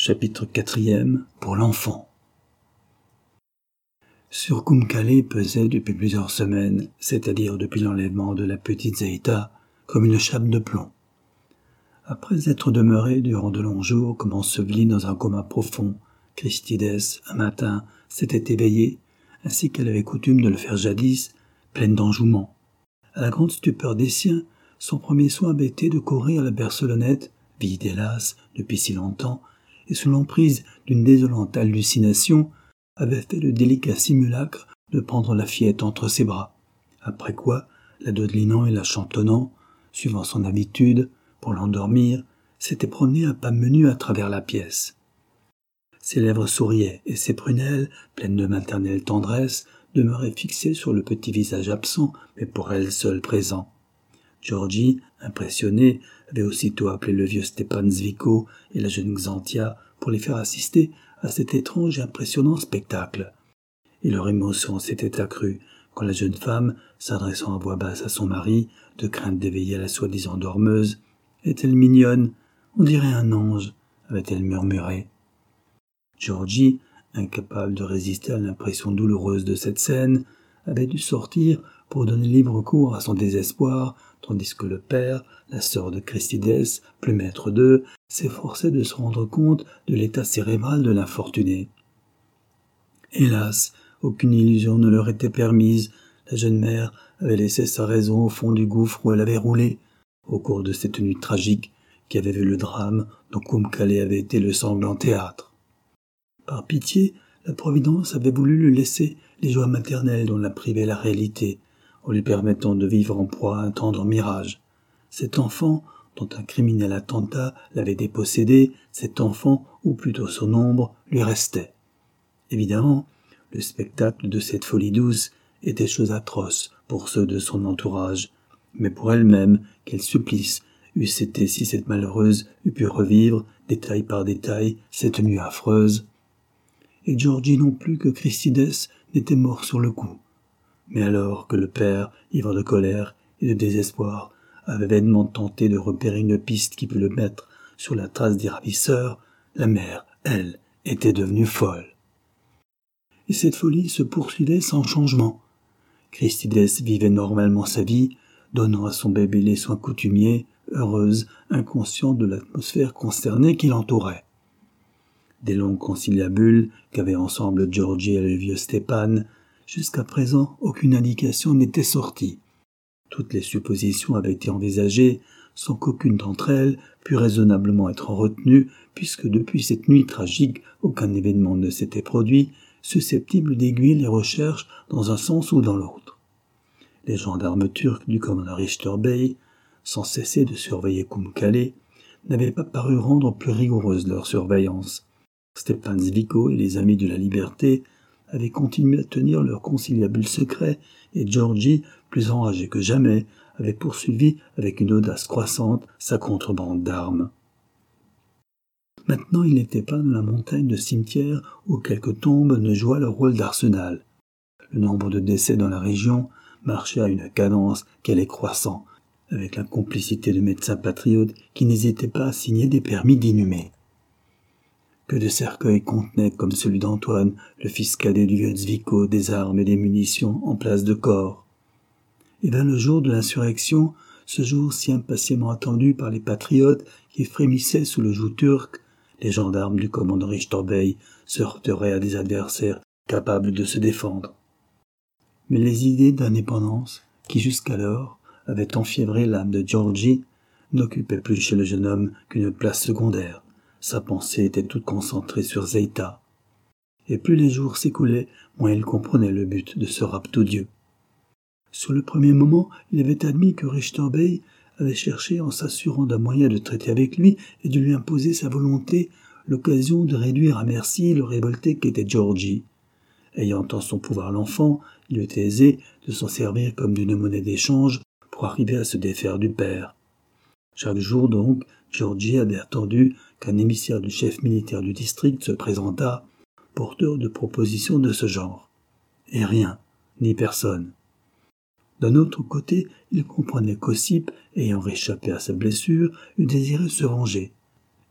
Chapitre 4 pour l'enfant. Sur Kumkale pesait depuis plusieurs semaines, c'est-à-dire depuis l'enlèvement de la petite Zeïta, comme une chape de plomb. Après être demeuré durant de longs jours comme enseveli dans un coma profond, Christides, un matin, s'était éveillée, ainsi qu'elle avait coutume de le faire jadis, pleine d'enjouement. À la grande stupeur des siens, son premier soin avait été de courir à la bercelonnette, vide hélas depuis si longtemps, et sous l'emprise d'une désolante hallucination, avait fait le délicat simulacre de prendre la fillette entre ses bras, après quoi, la dodelinant et la chantonnant, suivant son habitude, pour l'endormir, s'était promené à pas menus à travers la pièce. Ses lèvres souriaient, et ses prunelles, pleines de maternelle tendresse, demeuraient fixées sur le petit visage absent, mais pour elle seule présent. Georgie, impressionnée, avait aussitôt appelé le vieux Stepan Zviko et la jeune Xantia pour les faire assister à cet étrange et impressionnant spectacle. Et leur émotion s'était accrue quand la jeune femme, s'adressant à voix basse à son mari, de crainte d'éveiller la soi-disant dormeuse, « Est-elle mignonne? On dirait un ange », avait-elle murmuré. Georgie, incapable de résister à l'impression douloureuse de cette scène, avait dû sortir pour donner libre cours à son désespoir, tandis que le père, la sœur de Christides, plus maître d'eux, s'efforçait de se rendre compte de l'état cérébral de l'infortuné. Hélas, aucune illusion ne leur était permise. La jeune mère avait laissé sa raison au fond du gouffre où elle avait roulé, au cours de cette nuit tragique qui avait vu le drame dont Kumkale avait été le sanglant théâtre. Par pitié, la Providence avait voulu lui laisser les joies maternelles dont la privait la réalité, en lui permettant de vivre en proie à un tendre mirage. Cet enfant, dont un criminel attentat l'avait dépossédé, cet enfant, ou plutôt son ombre, lui restait. Évidemment, le spectacle de cette folie douce était chose atroce pour ceux de son entourage, mais pour elle-même, quel supplice eût été si cette malheureuse eût pu revivre, détail par détail, cette nuit affreuse. Et Georgie non plus que Christides n'était mort sur le coup. Mais alors que le père, ivre de colère et de désespoir, avait vainement tenté de repérer une piste qui pût le mettre sur la trace des ravisseurs, la mère, elle, était devenue folle. Et cette folie se poursuivait sans changement. Christides vivait normalement sa vie, donnant à son bébé les soins coutumiers, heureuse, inconsciente de l'atmosphère consternée qui l'entourait. Des longues conciliabules qu'avaient ensemble Georgie et le vieux Stepan, jusqu'à présent, aucune indication n'était sortie. Toutes les suppositions avaient été envisagées, sans qu'aucune d'entre elles pût raisonnablement être retenue, puisque depuis cette nuit tragique, aucun événement ne s'était produit, susceptible d'aiguiller les recherches dans un sens ou dans l'autre. Les gendarmes turcs du commandant Richter Bey, sans cesser de surveiller Kumkale, n'avaient pas paru rendre plus rigoureuse leur surveillance. Stepan Zviko et les Amis de la Liberté avaient continué à tenir leur conciliabule secret, et Georgie, plus enragé que jamais, avait poursuivi avec une audace croissante sa contrebande d'armes. Maintenant, il n'était pas dans la montagne de cimetières où quelques tombes ne jouaient leur rôle d'arsenal. Le nombre de décès dans la région marchait à une cadence qui allait croissant, avec la complicité de médecins patriotes qui n'hésitaient pas à signer des permis d'inhumer. Que de cercueils contenaient, comme celui d'Antoine, le fils cadet du vieux Zviko, des armes et des munitions en place de corps. Et vint le jour de l'insurrection, ce jour si impatiemment attendu par les patriotes qui frémissaient sous le joug turc, les gendarmes du commandant Richter Bey se heurteraient à des adversaires capables de se défendre. Mais les idées d'indépendance, qui jusqu'alors avaient enfiévré l'âme de Georgie, n'occupaient plus chez le jeune homme qu'une place secondaire. Sa pensée était toute concentrée sur Zeïta. Et plus les jours s'écoulaient, moins il comprenait le but de ce rapt odieux. Sur le premier moment, il avait admis que Richter Bey avait cherché, en s'assurant d'un moyen de traiter avec lui et de lui imposer sa volonté, l'occasion de réduire à merci le révolté qu'était Georgie. Ayant en son pouvoir l'enfant, il lui était aisé de s'en servir comme d'une monnaie d'échange pour arriver à se défaire du père. Chaque jour donc, Georgie avait attendu qu'un émissaire du chef militaire du district se présentât, porteur de propositions de ce genre. Et rien, ni personne. D'un autre côté, il comprenait qu'Ossip, ayant réchappé à sa blessure, eût désiré se venger.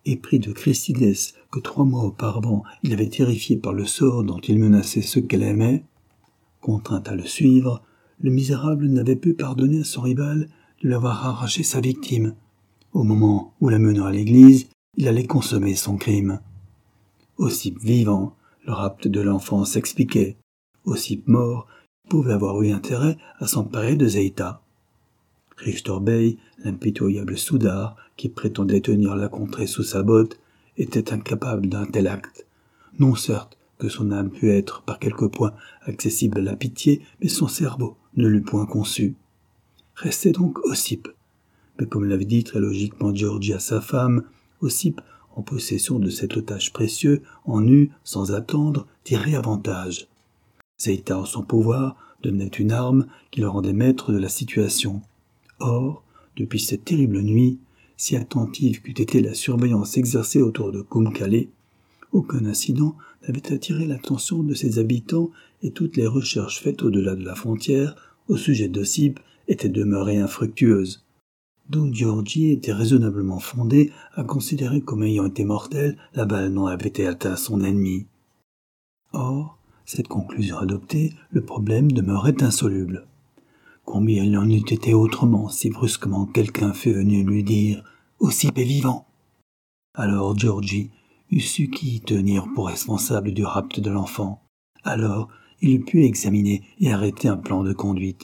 épris de Christidès que 3 mois auparavant il avait terrifié par le sort dont il menaçait ceux qu'elle aimait, contraint à le suivre, le misérable n'avait pu pardonner à son rival de lui avoir arraché sa victime. Au moment où la menant à l'église, il allait consommer son crime. Ossip vivant, le rapt de l'enfant s'expliquait. Ossip mort, il pouvait avoir eu intérêt à s'emparer de Zeïta. Richter Bey, l'impitoyable soudard qui prétendait tenir la contrée sous sa botte, était incapable d'un tel acte. Non certes que son âme pût être par quelques points accessible à la pitié, mais son cerveau ne l'eût point conçu. Restait donc Ossip. Mais comme l'avait dit très logiquement Georgie à sa femme, Ossip, en possession de cet otage précieux, en eut, sans attendre, tiré avantage. Zeïta en son pouvoir devenait une arme qui le rendait maître de la situation. Or, depuis cette terrible nuit, si attentive qu'eût été la surveillance exercée autour de Kumkale, aucun incident n'avait attiré l'attention de ses habitants et toutes les recherches faites au-delà de la frontière au sujet d'Ossip étaient demeurées infructueuses. D'où Georgie était raisonnablement fondé à considérer comme ayant été mortel la balle dont avait été atteint son ennemi. Or, cette conclusion adoptée, le problème demeurait insoluble. Combien il en eût été autrement si brusquement quelqu'un fût venu lui dire « Ossip est vivant !» Alors Georgie eût su qui tenir pour responsable du rapt de l'enfant. Alors il eût pu examiner et arrêter un plan de conduite.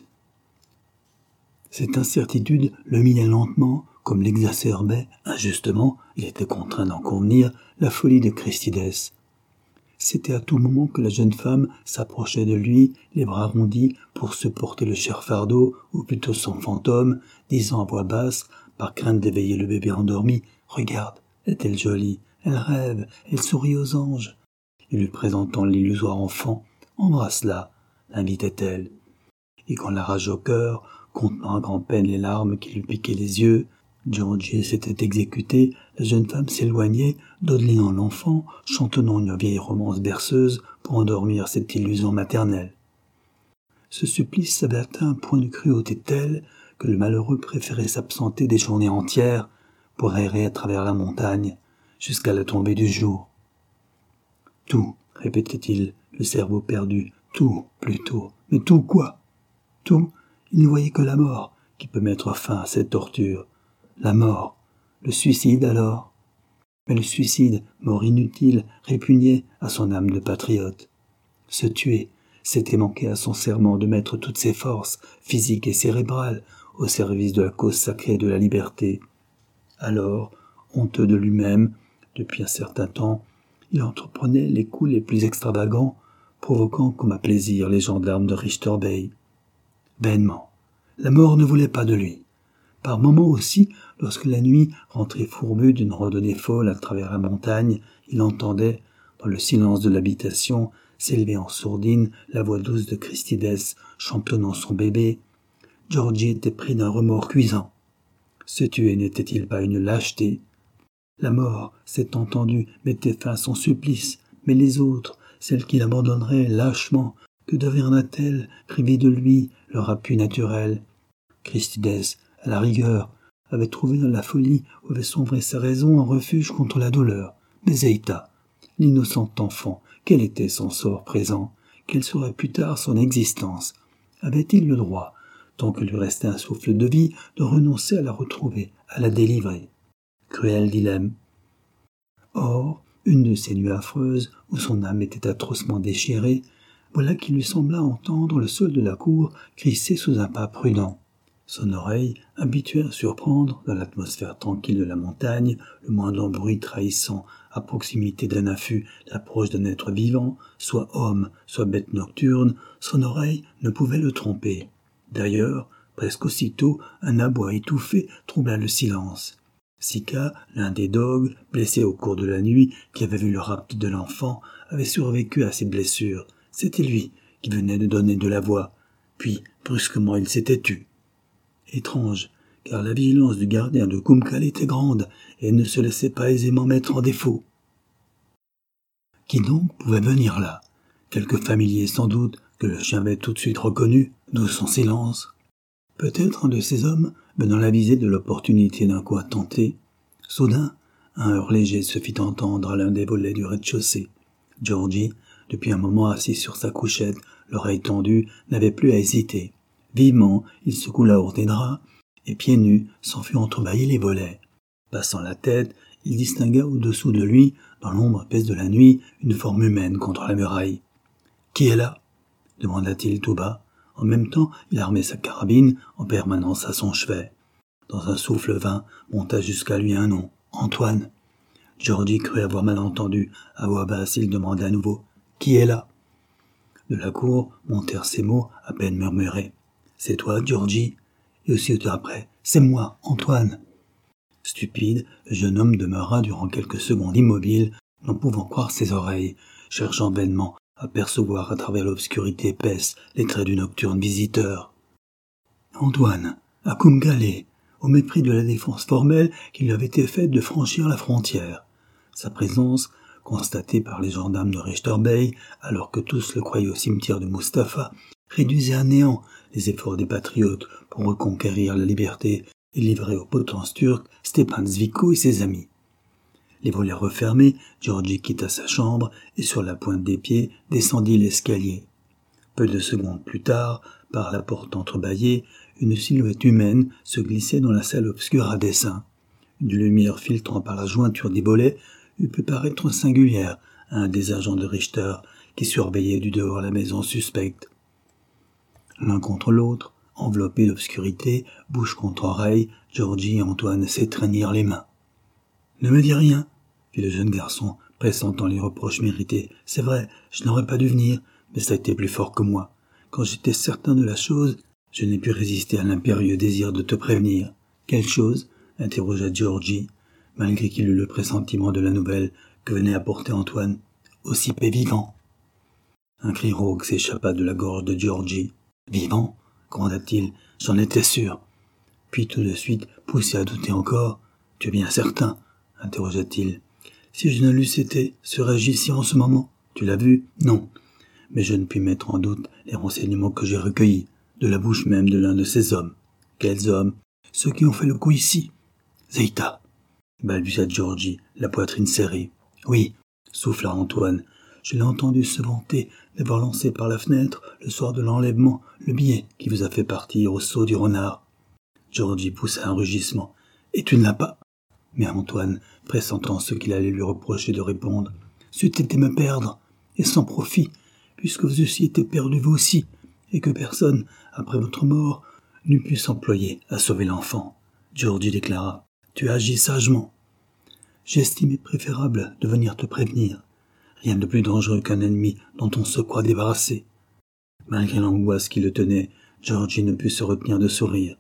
Cette incertitude le minait lentement, comme l'exacerbait, injustement, il était contraint d'en convenir, la folie de Christidès. C'était à tout moment que la jeune femme s'approchait de lui, les bras rondis, pour supporter le cher fardeau, ou plutôt son fantôme, disant à voix basse, par crainte d'éveiller le bébé endormi, « Regarde, est-elle jolie, elle rêve, elle sourit aux anges. » Et lui présentant l'illusoire enfant, « Embrasse-la, » l'invitait-elle. Et quand la rage au cœur, contenant à grand-peine les larmes qui lui piquaient les yeux, Georgie s'était exécuté, la jeune femme s'éloignait, dodelinant l'enfant, chantonnant une vieille romance berceuse pour endormir cette illusion maternelle. Ce supplice avait atteint un point de cruauté tel que le malheureux préférait s'absenter des journées entières pour errer à travers la montagne jusqu'à la tombée du jour. Tout, répétait-il, le cerveau perdu, tout, plutôt. Mais tout quoi? Tout, il ne voyait que la mort qui peut mettre fin à cette torture. La mort, le suicide alors. Mais le suicide, mort inutile, répugnait à son âme de patriote. Se tuer, c'était manquer à son serment de mettre toutes ses forces, physiques et cérébrales, au service de la cause sacrée de la liberté. Alors, honteux de lui-même, depuis un certain temps, il entreprenait les coups les plus extravagants, provoquant comme à plaisir les gendarmes de Richter Bey. Vainement, la mort ne voulait pas de lui. Par moments aussi, lorsque la nuit rentrait fourbu d'une randonnée folle à travers la montagne, il entendait, dans le silence de l'habitation, s'élever en sourdine la voix douce de Christidès chantonnant son bébé. Georgie était pris d'un remords cuisant. Se tuer n'était-il pas une lâcheté? La mort, c'est entendu, mettait fin à son supplice, mais les autres, celles qu'il abandonnerait lâchement, que deviendra-t-elle, privée de lui, leur appui naturel? Christidès, à la rigueur, avait trouvé dans la folie où avait sombré sa raison un refuge contre la douleur. Mais Zeïta, l'innocent enfant, quel était son sort présent? Quelle serait plus tard son existence? Avait-il le droit, tant que lui restait un souffle de vie, de renoncer à la retrouver, à la délivrer? Cruel dilemme. Or, une de ces nuits affreuses, où son âme était atrocement déchirée, voilà qu'il lui sembla entendre le sol de la cour crisser sous un pas prudent. Son oreille, habituée à surprendre, dans l'atmosphère tranquille de la montagne, le moindre bruit trahissant, à proximité d'un affût, l'approche d'un être vivant, soit homme, soit bête nocturne, son oreille ne pouvait le tromper. D'ailleurs, presque aussitôt, un aboi étouffé troubla le silence. Sika, l'un des dogues, blessé au cours de la nuit, qui avait vu le rapt de l'enfant, avait survécu à ses blessures. C'était lui qui venait de donner de la voix. Puis, brusquement, il s'était tu. Étrange, car la vigilance du gardien de Kumkale était grande et ne se laissait pas aisément mettre en défaut. Qui donc pouvait venir là? Quelque familier sans doute, que le chien avait tout de suite reconnu, d'où son silence. Peut-être un de ces hommes venant la visée de l'opportunité d'un coup à tenter. Soudain, Un heurt léger se fit entendre à l'un des volets du rez-de-chaussée. Georgie, depuis un moment assis sur sa couchette, l'oreille tendue, n'avait plus à hésiter. Vivement, il secoua la horde des draps, et pieds nus, s'en fut entrebâiller les volets. Passant la tête, il distingua au-dessous de lui, dans l'ombre épaisse de la nuit, une forme humaine contre la muraille. « Qui est là ?» demanda-t-il tout bas. En même temps, il armait sa carabine, en permanence à son chevet. Dans un souffle vain, monta jusqu'à lui un nom, Antoine. Georgie crut avoir mal entendu. À voix basse, il demanda à nouveau, « Qui est là ?» De la cour montèrent ces mots à peine murmurés. « C'est toi, Georgie ?» Et aussitôt après, « C'est moi, Antoine !» Stupide, le jeune homme demeura durant quelques secondes immobile, n'en pouvant croire ses oreilles, cherchant vainement à percevoir à travers l'obscurité épaisse les traits du nocturne visiteur. Antoine, à Koumgale, au mépris de la défense formelle qui lui avait été faite de franchir la frontière. Sa présence, constatée par les gendarmes de Richter Bey, alors que tous le croyaient au cimetière de Mustapha, réduisait à néant les efforts des patriotes pour reconquérir la liberté et livrer aux potences turques Stepan Zviko et ses amis. Les volets refermés, Georgie quitta sa chambre et sur la pointe des pieds descendit l'escalier. Peu de secondes plus tard, par la porte entrebâillée, une silhouette humaine se glissait dans la salle obscure à dessein. Une lumière filtrant par la jointure des volets eût pu paraître singulière à un des agents de Richter qui surveillait du dehors la maison suspecte. L'un contre l'autre, enveloppés d'obscurité, bouche contre oreille, Georgie et Antoine s'étreignirent les mains. « Ne me dis rien, » fit le jeune garçon, pressentant les reproches mérités. « C'est vrai, je n'aurais pas dû venir, mais ça a été plus fort que moi. Quand j'étais certain de la chose, je n'ai pu résister à l'impérieux désir de te prévenir. »« Quelle chose ?» interrogea Georgie, malgré qu'il eut le pressentiment de la nouvelle que venait apporter Antoine. « Ossipé vivant !» Un cri rauque s'échappa de la gorge de Georgie. « Vivant ?» gronda-t-il. « J'en étais sûr. » Puis tout de suite, poussé à douter encore. « Tu es bien certain ?» interrogea-t-il. « Si je ne l'eusse été, serais-je ici en ce moment ? Tu l'as vu ? Non. Mais je ne puis mettre en doute les renseignements que j'ai recueillis, de la bouche même de l'un de ces hommes. » « Quels hommes ? Ceux qui ont fait le coup ici. »« Zeïta !» balbutia Georgie, la poitrine serrée. « Oui, » souffla Antoine. « Je l'ai entendu se vanter d'avoir lancé par la fenêtre, le soir de l'enlèvement, le billet qui vous a fait partir au saut du renard. » Georgie poussa un rugissement. « Et tu ne l'as pas ?» Mais Antoine, pressentant ce qu'il allait lui reprocher de répondre, « C'eût été me perdre, et sans profit, puisque vous eussiez été perdu vous aussi, et que personne, après votre mort, n'eût pu s'employer à sauver l'enfant. » Georgie déclara, « Tu as agi sagement. J'ai estimé préférable de venir te prévenir. Rien de plus dangereux qu'un ennemi dont on se croit débarrassé. » Malgré l'angoisse qui le tenait, Georgie ne put se retenir de sourire.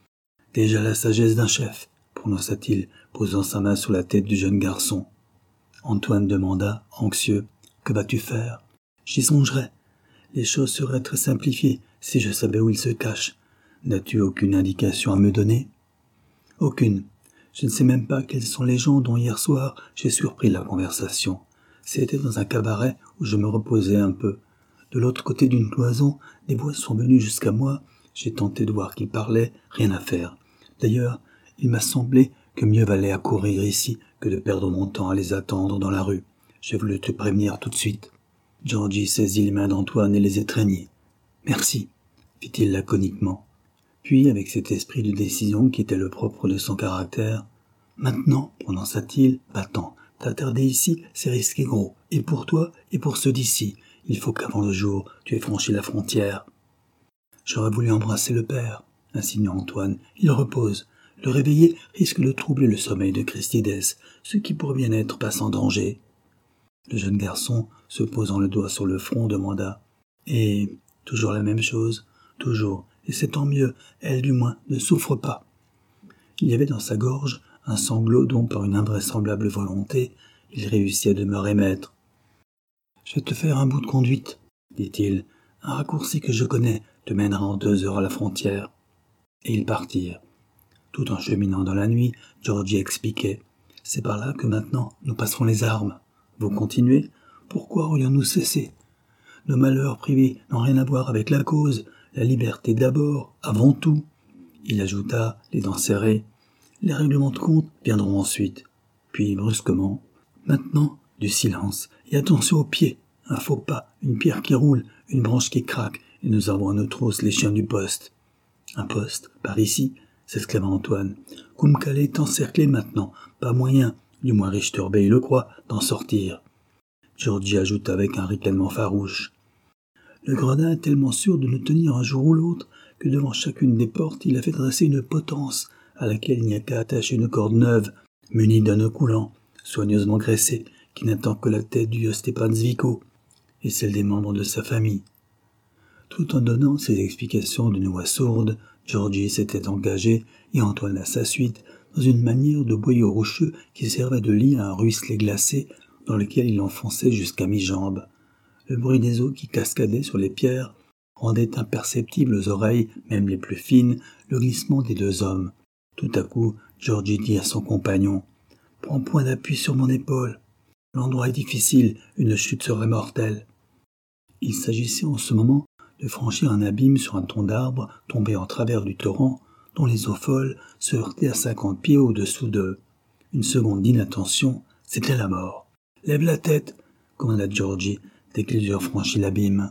« Déjà la sagesse d'un chef, » prononça-t-il, posant sa main sur la tête du jeune garçon. Antoine demanda, anxieux, « Que vas-tu faire ?»« J'y songerai. Les choses seraient très simplifiées si je savais où il se cache. N'as-tu aucune indication à me donner ?»« Aucune. Je ne sais même pas quels sont les gens dont hier soir j'ai surpris la conversation. C'était dans un cabaret où je me reposais un peu. De l'autre côté d'une cloison, des voix sont venues jusqu'à moi. J'ai tenté de voir qui parlait, rien à faire. D'ailleurs, il m'a semblé que mieux valait accourir ici que de perdre mon temps à les attendre dans la rue. J'ai voulu te prévenir tout de suite. » Georgie saisit les mains d'Antoine et les étreignit. « Merci, » fit-il laconiquement. Puis, avec cet esprit de décision qui était le propre de son caractère, « Maintenant, prononça-t-il, va-t'en. T'attarder ici, c'est risquer gros, et pour toi et pour ceux d'ici. Il faut qu'avant le jour, tu aies franchi la frontière. » J'aurais voulu embrasser le père, insinua Antoine. Il repose. Le réveiller risque de troubler le sommeil de Christides, ce qui pour bien-être passe en danger. Le jeune garçon, se posant le doigt sur le front, demanda « Et toujours la même chose ? Toujours. Et c'est tant mieux, elle du moins ne souffre pas. » Il y avait dans sa gorge un sanglot dont, par une invraisemblable volonté, il réussit à demeurer maître. « Je vais te faire un bout de conduite, » dit-il. « Un raccourci que je connais te mènera en 2 heures à la frontière. » Et ils partirent. Tout en cheminant dans la nuit, Georgie expliquait. « C'est par là que maintenant nous passerons les armes. Vous continuez ? Pourquoi aurions-nous cessé ? Nos malheurs privés n'ont rien à voir avec la cause. La liberté d'abord, avant tout. » Il ajouta, les dents serrées. « Les règlements de compte viendront ensuite. » Puis, brusquement, « Maintenant, du silence, et attention aux pieds, un faux pas, une pierre qui roule, une branche qui craque, et nous avons à nos trousses les chiens du poste. » « Un poste, par ici ?» s'exclama Antoine. « Koum-Kalé est encerclé maintenant, pas moyen, du moins Richter-Bey le croit, d'en sortir. » Georgie ajouta avec un ricanement farouche. Le gredin est tellement sûr de nous tenir un jour ou l'autre que devant chacune des portes il a fait dresser une potence à laquelle il n'y a qu'à attacher une corde neuve, munie d'un nœud coulant, soigneusement graissé, qui n'attend que la tête du Stepan Zviko et celle des membres de sa famille. Tout en donnant ses explications d'une voix sourde, Georgie s'était engagé, et Antoine à sa suite, dans une manière de boyau rocheux qui servait de lit à un ruisselet glacé dans lequel il enfonçait jusqu'à mi-jambe. Le bruit des eaux qui cascadaient sur les pierres rendait imperceptible aux oreilles, même les plus fines, le glissement des deux hommes. Tout à coup, Georgie dit à son compagnon « Prends point d'appui sur mon épaule. L'endroit est difficile, une chute serait mortelle. » Il s'agissait en ce moment de franchir un abîme sur un tronc d'arbre tombé en travers du torrent, dont les eaux folles se heurtaient à 50 pieds au-dessous d'eux. Une seconde d'inattention, c'était la mort. « Lève la tête !» commanda Georgie, dès qu'ils eurent franchi l'abîme.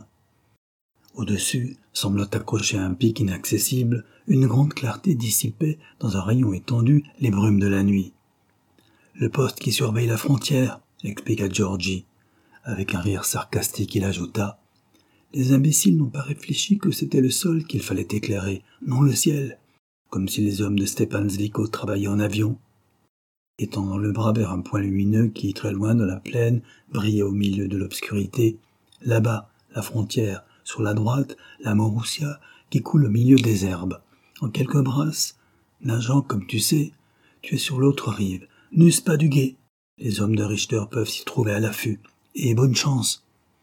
Au-dessus, semblant accroché à un pic inaccessible, une grande clarté dissipait dans un rayon étendu les brumes de la nuit. « Le poste qui surveille la frontière !» expliqua Georgie. Avec un rire sarcastique, il ajouta « Les imbéciles n'ont pas réfléchi que c'était le sol qu'il fallait éclairer, non le ciel, comme si les hommes de Stepan Zviko travaillaient en avion. » Étendant le bras vers un point lumineux qui, très loin dans la plaine, brillait au milieu de l'obscurité, « Là-bas, la frontière, sur la droite, la Maroussia, qui coule au milieu des herbes. En quelques brasses, nageant comme tu sais, tu es sur l'autre rive. N'eusse pas du guet. Les hommes de Richter peuvent s'y trouver à l'affût. Et bonne chance. »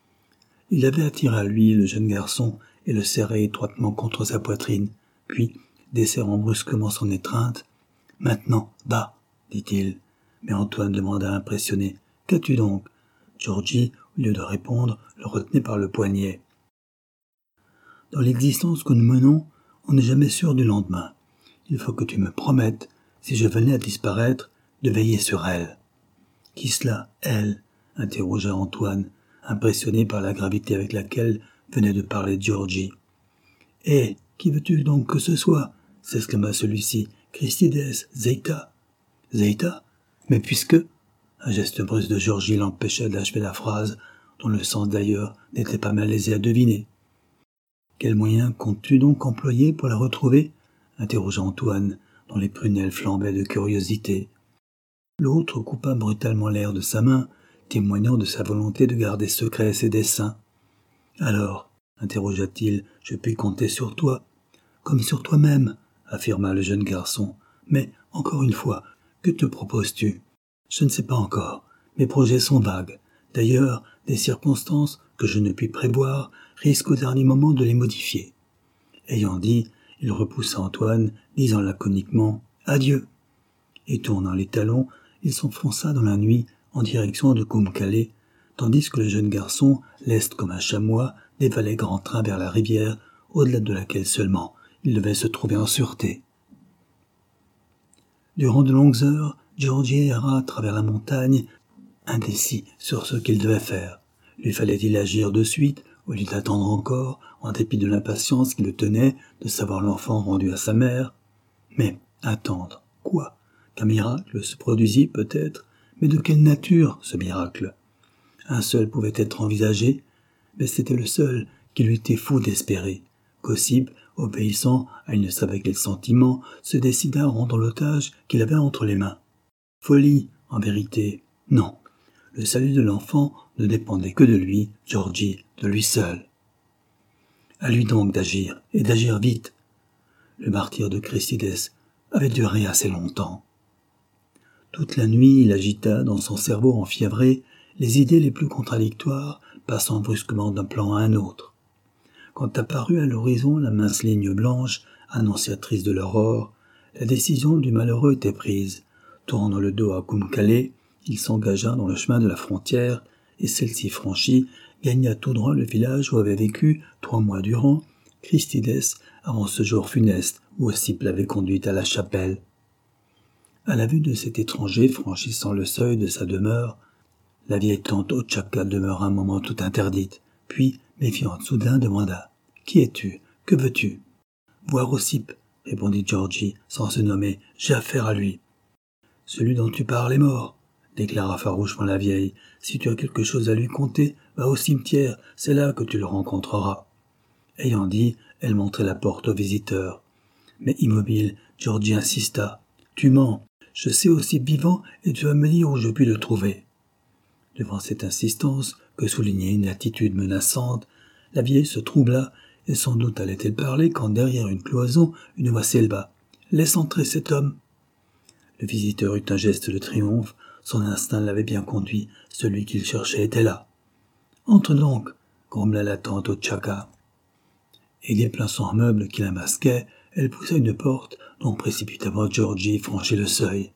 Il avait attiré à lui le jeune garçon et le serrait étroitement contre sa poitrine, puis, desserrant brusquement son étreinte, « Maintenant, bas !» dit-il. Mais Antoine demanda impressionné, « Qu'as-tu donc ?» Georgie, au lieu de répondre, le retenait par le poignet. « Dans l'existence que nous menons, on n'est jamais sûr du lendemain. Il faut que tu me promettes, si je venais à disparaître, de veiller sur elle. »« Qui cela, elle ?» interrogea Antoine, impressionné par la gravité avec laquelle venait de parler Georgie. « Eh, qui veux-tu donc que ce soit ?» s'exclama celui-ci. « Christides, Zeïta. »« Zeïta ? Mais puisque... » Un geste brusque de Georgie l'empêcha d'achever la phrase, dont le sens d'ailleurs n'était pas malaisé à deviner. « Quels moyens comptes-tu donc employer pour la retrouver ?» interrogea Antoine, dont les prunelles flambaient de curiosité. L'autre coupa brutalement l'air de sa main, témoignant de sa volonté de garder secret ses desseins. « Alors, interrogea-t-il, je puis compter sur toi ?»« Comme sur toi-même, affirma le jeune garçon. « Mais, encore une fois, que te proposes-tu ?»« Je ne sais pas encore. Mes projets sont vagues. D'ailleurs, des circonstances que je ne puis prévoir risquent au dernier moment de les modifier. » Ayant dit, il repoussa Antoine, disant laconiquement « Adieu !» Et tournant les talons, il s'enfonça dans la nuit en direction de Koum-Kalé, tandis que le jeune garçon, leste comme un chamois, dévalait grand train vers la rivière, au-delà de laquelle seulement il devait se trouver en sûreté. Durant de longues heures, Georgie erra à travers la montagne, indécis sur ce qu'il devait faire. Lui fallait-il agir de suite, au lieu d'attendre encore, en dépit de l'impatience qui le tenait de savoir l'enfant rendu à sa mère? Mais attendre, quoi? Qu'un miracle se produisit peut-être, mais de quelle nature ce miracle? Un seul pouvait être envisagé, mais c'était le seul qu'il eût été fou d'espérer. Qu'Ossip, obéissant à il ne savait quel sentiment, se décida à rendre l'otage qu'il avait entre les mains. Folie, en vérité, non. Le salut de l'enfant ne dépendait que de lui, Georgie, de lui seul. À lui donc d'agir, et d'agir vite. Le martyre de Christides avait duré assez longtemps. Toute la nuit, il agita dans son cerveau enfiévré les idées les plus contradictoires, passant brusquement d'un plan à un autre. Quand apparut à l'horizon la mince ligne blanche, annonciatrice de l'aurore, la décision du malheureux était prise. Tournant le dos à Koum-Kalé, il s'engagea dans le chemin de la frontière, et celle-ci franchie, gagna tout droit le village où avait vécu, 3 mois durant, Christides avant ce jour funeste où Ossip l'avait conduit à la chapelle. À la vue de cet étranger franchissant le seuil de sa demeure, la vieille tante Ochaka demeura un moment tout interdite, puis, méfiante soudain, demanda « Qui es-tu? Que veux-tu » ? « Voir Ossip, » répondit Georgie, sans se nommer, « j'ai affaire à lui. »« Celui dont tu parles est mort, » déclara farouchement la vieille. « Si tu as quelque chose à lui conter, va au cimetière, c'est là que tu le rencontreras. » Ayant dit, elle montrait la porte aux visiteurs. Mais immobile, Georgie insista. « Tu mens, je sais Ossip vivant et tu vas me dire où je puis le trouver. » Devant cette insistance, que soulignait une attitude menaçante, la vieille se troubla, et sans doute allait-elle parler quand derrière une cloison, une voix s'éleva. « Laisse entrer cet homme !» Le visiteur eut un geste de triomphe, son instinct l'avait bien conduit, celui qu'il cherchait était là. « Entre donc !» grommela la tante Ochaka. Et déplaçant un meuble qui la masquait, elle poussa une porte dont précipitamment Georgie franchit le seuil.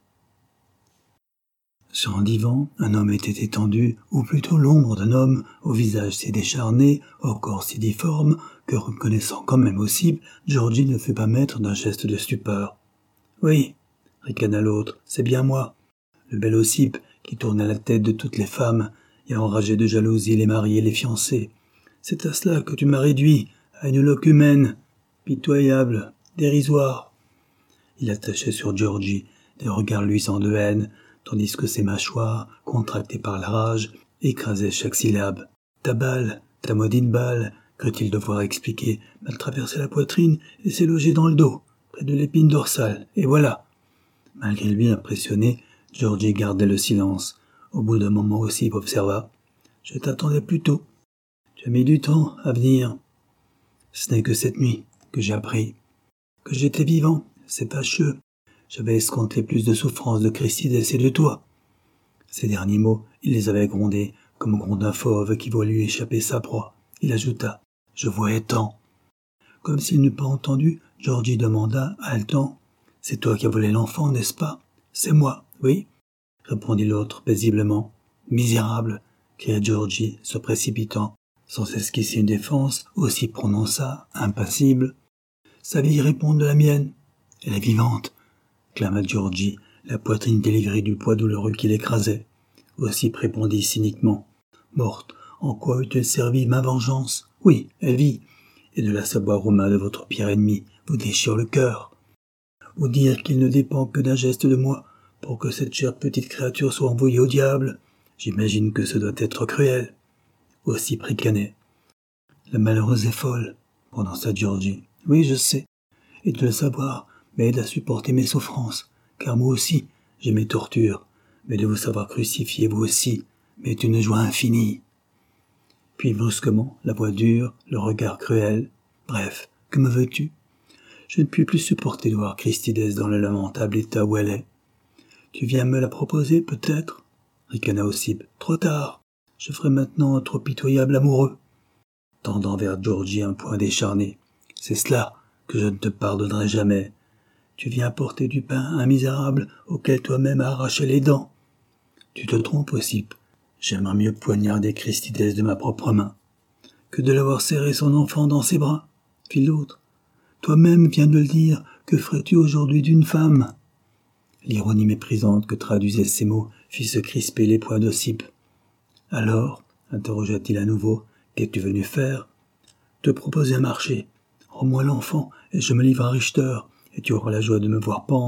Sur un divan, un homme était étendu, ou plutôt l'ombre d'un homme, au visage si décharné, au corps si difforme, que reconnaissant quand même Ossip, Georgie ne fut pas maître d'un geste de stupeur. « Oui, » ricana l'autre, « c'est bien moi, le bel Ossip, qui tournait la tête de toutes les femmes, et enragé de jalousie les mariés et les fiancés. C'est à cela que tu m'as réduit, à une loque humaine, pitoyable, dérisoire. » Il attachait sur Georgie des regards luisants de haine, tandis que ses mâchoires, contractées par la rage, écrasaient chaque syllabe. « Ta balle, ta maudite balle, crut-il devoir expliquer, m'a traversé la poitrine et s'est logée dans le dos, près de l'épine dorsale, et voilà. » Malgré lui impressionné, Georgie gardait le silence. Au bout d'un moment aussi, il observa. « Je t'attendais plus tôt. Tu as mis du temps à venir. Ce n'est que cette nuit que j'ai appris. Que j'étais vivant, c'est fâcheux. J'avais escompté plus de souffrances de Christidès et de toi. » Ces derniers mots, il les avait grondés, comme gronde un fauve qui voit lui échapper sa proie. Il ajouta « Je voyais tant. » Comme s'il n'eût pas entendu, Georgie demanda, haletant « C'est toi qui as volé l'enfant, n'est-ce pas ?»« C'est moi, oui, » répondit l'autre paisiblement. « Misérable !» cria Georgie, se précipitant. Sans esquisser une défense, aussi prononça, impassible. « Sa vie répond de la mienne. Elle est vivante. » clama Georgie, la poitrine délivrée du poids douloureux qui l'écrasait. Ossip répondit cyniquement. « Morte, en quoi eût-elle servi ma vengeance? Oui, elle vit, et de la savoir aux mains de votre pire ennemi vous déchire le cœur. Vous dire qu'il ne dépend que d'un geste de moi pour que cette chère petite créature soit envoyée au diable, j'imagine que ce doit être cruel. » Ossip ricanait. « La malheureuse est folle, » prononça Georgie. « Oui, je sais, et de le savoir m'aide à supporter mes souffrances, car moi aussi, j'ai mes tortures, mais de vous savoir crucifié vous aussi, m'est une joie infinie. » Puis brusquement, la voix dure, le regard cruel. « Bref, que me veux-tu? Je ne puis plus supporter de voir Christidès dans le lamentable état où elle est. Tu viens me la proposer, peut-être ?» ricana Ossip. « Trop tard. Je ferai maintenant un trop pitoyable amoureux. » Tendant vers Georgie un poing décharné. « C'est cela que je ne te pardonnerai jamais. Tu viens apporter du pain à un misérable auquel toi-même as arraché les dents. Tu te trompes, Ossip. J'aimerais mieux poignarder Christidès de ma propre main que de l'avoir serré son enfant dans ses bras, » fit l'autre. « Toi-même viens de le dire, que ferais-tu aujourd'hui d'une femme ?» L'ironie méprisante que traduisaient ces mots fit se crisper les poings d'Ossip. « Alors, interrogea-t-il à nouveau, qu'es-tu venu faire ? » ?»« Te proposer un marché. Rends-moi l'enfant, et je me livre à Richter, et tu auras la joie de me voir pendre. »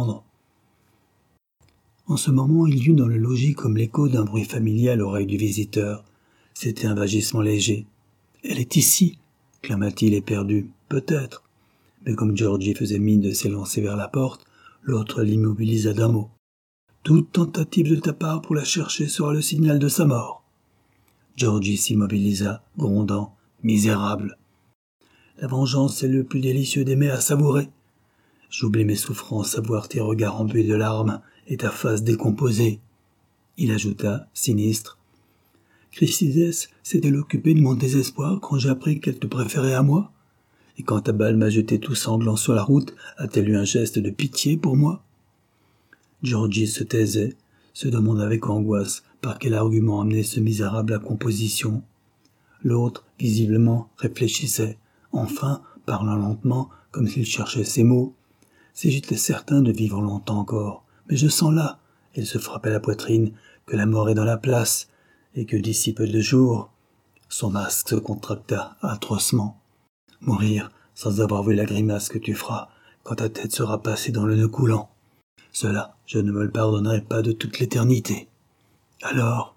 En ce moment, il y eut dans le logis comme l'écho d'un bruit familier à l'oreille du visiteur. C'était un vagissement léger. « Elle est ici !» clama-t-il éperdu. « Peut-être. » Mais comme Georgie faisait mine de s'élancer vers la porte, l'autre l'immobilisa d'un mot. « Toute tentative de ta part pour la chercher sera le signal de sa mort. » Georgie s'immobilisa, grondant. « Misérable ! La vengeance est le plus délicieux des mets à savourer. J'oublie mes souffrances à voir tes regards embués de larmes et ta face décomposée. » Il ajouta, sinistre. « Christidès s'est-elle occupée de mon désespoir quand j'ai appris qu'elle te préférait à moi? Et quand ta balle m'a jeté tout sanglant sur la route, a-t-elle eu un geste de pitié pour moi ?» Georgie se taisait, se demanda avec angoisse par quel argument amener ce misérable à composition. L'autre, visiblement, réfléchissait, enfin, parlant lentement, comme s'il cherchait ses mots. « Si j'étais certain de vivre longtemps encore, mais je sens là, il se frappait la poitrine, que la mort est dans la place, et que d'ici peu de jours, son masque se contracta atrocement. Mourir sans avoir vu la grimace que tu feras quand ta tête sera passée dans le nœud coulant. Cela, je ne me le pardonnerai pas de toute l'éternité. Alors,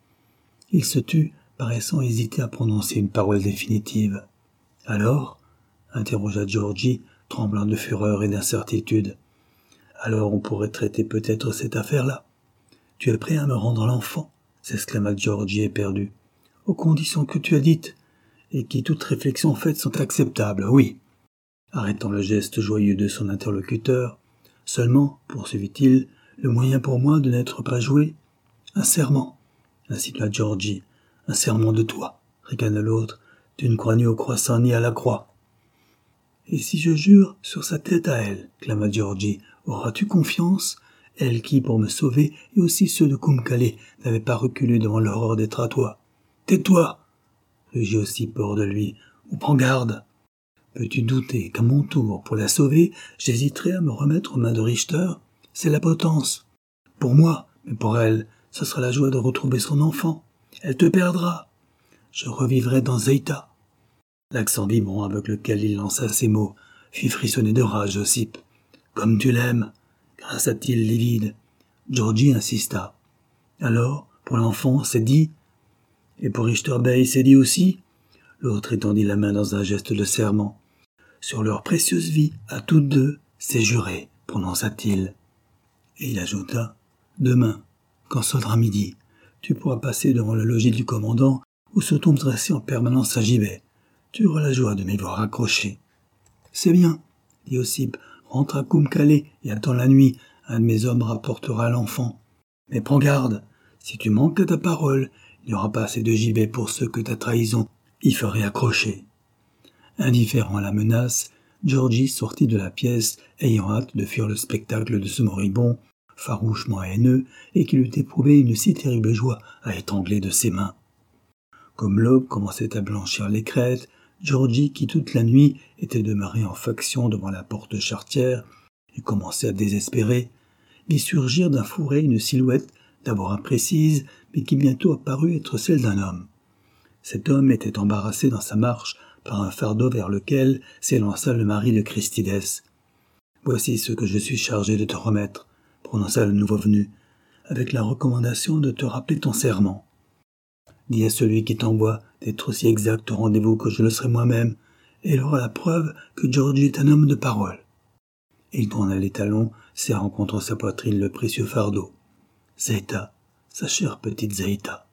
il se tut, paraissant hésiter à prononcer une parole définitive. Alors, interrogea Georgie, tremblant de fureur et d'incertitude. Alors on pourrait traiter peut-être cette affaire-là. Tu es prêt à me rendre l'enfant, s'exclama Georgie éperdu. Aux conditions que tu as dites, et qui toute réflexion faite sont acceptables, oui. Arrêtant le geste joyeux de son interlocuteur, seulement, poursuivit-il, le moyen pour moi de n'être pas joué, un serment, insinua Georgie, un serment de toi, ricana l'autre, tu ne crois ni au croissant ni à la croix. Et si je jure sur sa tête à elle, clama Georgie, auras-tu confiance, elle qui, pour me sauver, et aussi ceux de Kumkale, n'avait pas reculé devant l'horreur d'être à toi. Tais-toi, rugit aussi hors de lui, ou prends garde. Peux-tu douter qu'à mon tour, pour la sauver, j'hésiterai à me remettre aux mains de Richter? C'est la potence. Pour moi, mais pour elle, ce sera la joie de retrouver son enfant. Elle te perdra. Je revivrai dans Zeita. L'accent vibrant avec lequel il lança ces mots fit frissonner de rage Ossip. Comme tu l'aimes, grinça-t-il livide. Georgie insista. Alors, pour l'enfant, c'est dit? Et pour Richter Bey, c'est dit aussi? L'autre étendit la main dans un geste de serment. Sur leur précieuse vie, à toutes deux, c'est juré, prononça-t-il. Et il ajouta, demain, quand sonnera midi, tu pourras passer devant le logis du commandant où se tombe dressé en permanence un gibet. Tu auras la joie de m'y voir accroché. C'est bien, dit Ossip, rentre à Kumkale et attends la nuit, un de mes hommes rapportera l'enfant. Mais prends garde, si tu manques à ta parole, il n'y aura pas assez de gibet pour ceux que ta trahison y ferait accrocher. Indifférent à la menace, Georgie sortit de la pièce, ayant hâte de fuir le spectacle de ce moribond, farouchement haineux, et qui eût éprouvé une si terrible joie à étrangler de ses mains. Comme l'aube commençait à blanchir les crêtes, Georgie, qui toute la nuit était demeuré en faction devant la porte charretière et commençait à désespérer, vit surgir d'un fourré une silhouette d'abord imprécise, mais qui bientôt apparut être celle d'un homme. Cet homme était embarrassé dans sa marche par un fardeau vers lequel s'élança le mari de Christides. « Voici ce que je suis chargé de te remettre, » prononça le nouveau venu, « avec la recommandation de te rappeler ton serment. Dis à celui qui t'envoie d'être aussi exact au rendez-vous que je le serai moi-même, et il aura la preuve que Georgie est un homme de parole. » Et il tourna les talons, serrant contre sa poitrine le précieux fardeau. Zeita, sa chère petite Zeita.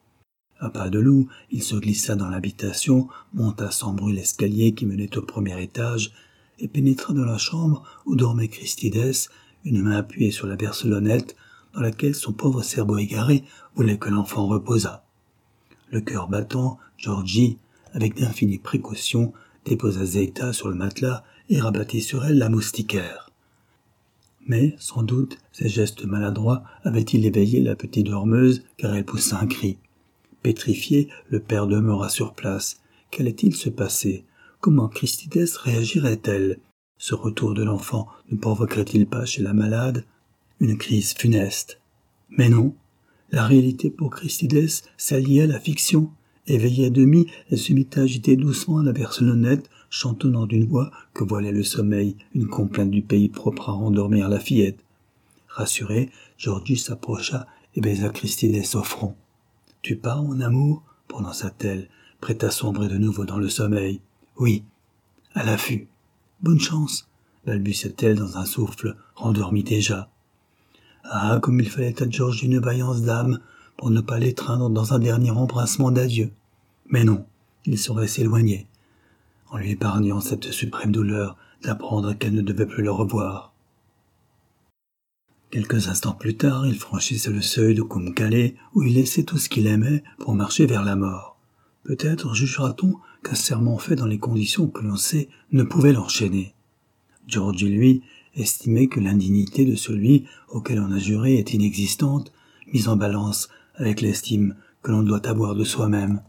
À pas de loup, il se glissa dans l'habitation, monta sans bruit l'escalier qui menait au premier étage, et pénétra dans la chambre où dormait Christides, une main appuyée sur la bercelonnette, dans laquelle son pauvre cerveau égaré voulait que l'enfant reposât. Le cœur battant, Georgie, avec d'infinies précautions, déposa Zeita sur le matelas et rabattit sur elle la moustiquaire. Mais, sans doute, ses gestes maladroits avaient-ils éveillé la petite dormeuse, car elle poussa un cri. Pétrifié, le père demeura sur place. Qu'allait-il se passer? Comment Christides réagirait-elle? Ce retour de l'enfant ne provoquerait-il pas chez la malade une crise funeste? Mais non, la réalité pour Christides s'alliait à la fiction. Éveillée à demi, elle se mit à agiter doucement à la bercelonnette, chantonnant d'une voix que voilait le sommeil, une complainte du pays propre à rendormir la fillette. Rassuré, Georgie s'approcha et baisa Christides au front. « Tu pars, mon amour ?» prononça-t-elle, prête à sombrer de nouveau dans le sommeil. « Oui, à l'affût. Bonne chance !» balbutia-t-elle dans un souffle rendormi déjà. Ah, comme il fallait à Georgie une vaillance d'âme pour ne pas l'étreindre dans un dernier embrassement d'adieu. Mais non, il saurait s'éloigner, en lui épargnant cette suprême douleur d'apprendre qu'elle ne devait plus le revoir. Quelques instants plus tard, il franchissait le seuil de Kumkale, où il laissait tout ce qu'il aimait pour marcher vers la mort. Peut-être jugera-t-on qu'un serment fait dans les conditions que l'on sait ne pouvait l'enchaîner. Georgie, lui, estimait que l'indignité de celui auquel on a juré est inexistante, mise en balance avec l'estime que l'on doit avoir de soi-même.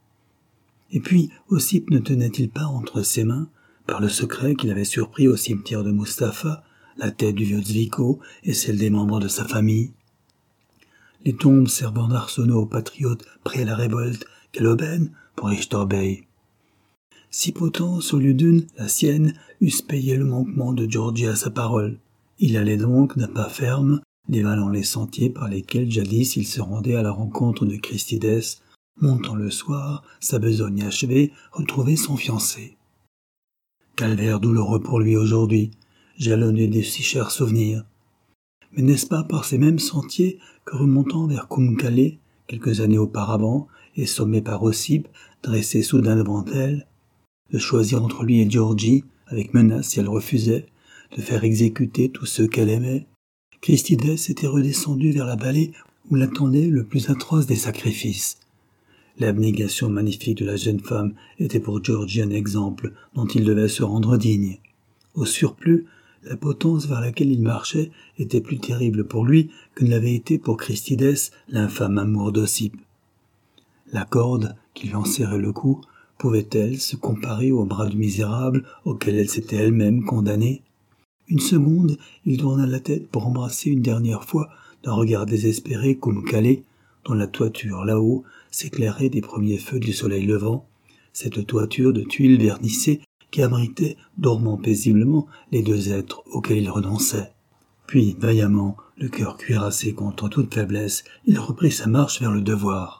Et puis, Ossip ne tenait-il pas entre ses mains, par le secret qu'il avait surpris au cimetière de Mustapha, la tête du vieux Zwico et celle des membres de sa famille. Les tombes servant d'arsenaux aux patriotes prêts à la révolte qu'elle aubaine pour Richter Bey. Si Potence, au lieu d'une, la sienne, eussent payé le manquement de Giorgi à sa parole. Il allait donc d'un pas ferme, dévalant les sentiers par lesquels jadis il se rendait à la rencontre de Christides, montant le soir, sa besogne achevée, retrouver son fiancé. Calvaire douloureux pour lui aujourd'hui, jalonné de si chers souvenirs. Mais n'est-ce pas par ces mêmes sentiers que, remontant vers Kumkale, quelques années auparavant, et sommé par Ossip, dressé soudain devant elle, de choisir entre lui et Giorgi, avec menace si elle refusait, de faire exécuter tous ceux qu'elle aimait, Christides était redescendu vers la vallée où l'attendait le plus atroce des sacrifices. L'abnégation magnifique de la jeune femme était pour Giorgi un exemple dont il devait se rendre digne. Au surplus, la potence vers laquelle il marchait était plus terrible pour lui que ne l'avait été pour Christides l'infâme amour d'Ossip. La corde qui lui enserrait le cou pouvait-elle se comparer au bras du misérable auquel elle s'était elle-même condamnée? Une seconde, il tourna la tête pour embrasser une dernière fois d'un regard désespéré Kumkale, dont la toiture là-haut s'éclairait des premiers feux du soleil levant, cette toiture de tuiles vernissées qui abritait, dormant paisiblement, les deux êtres auxquels il renonçait. Puis, vaillamment, le cœur cuirassé contre toute faiblesse, il reprit sa marche vers le devoir.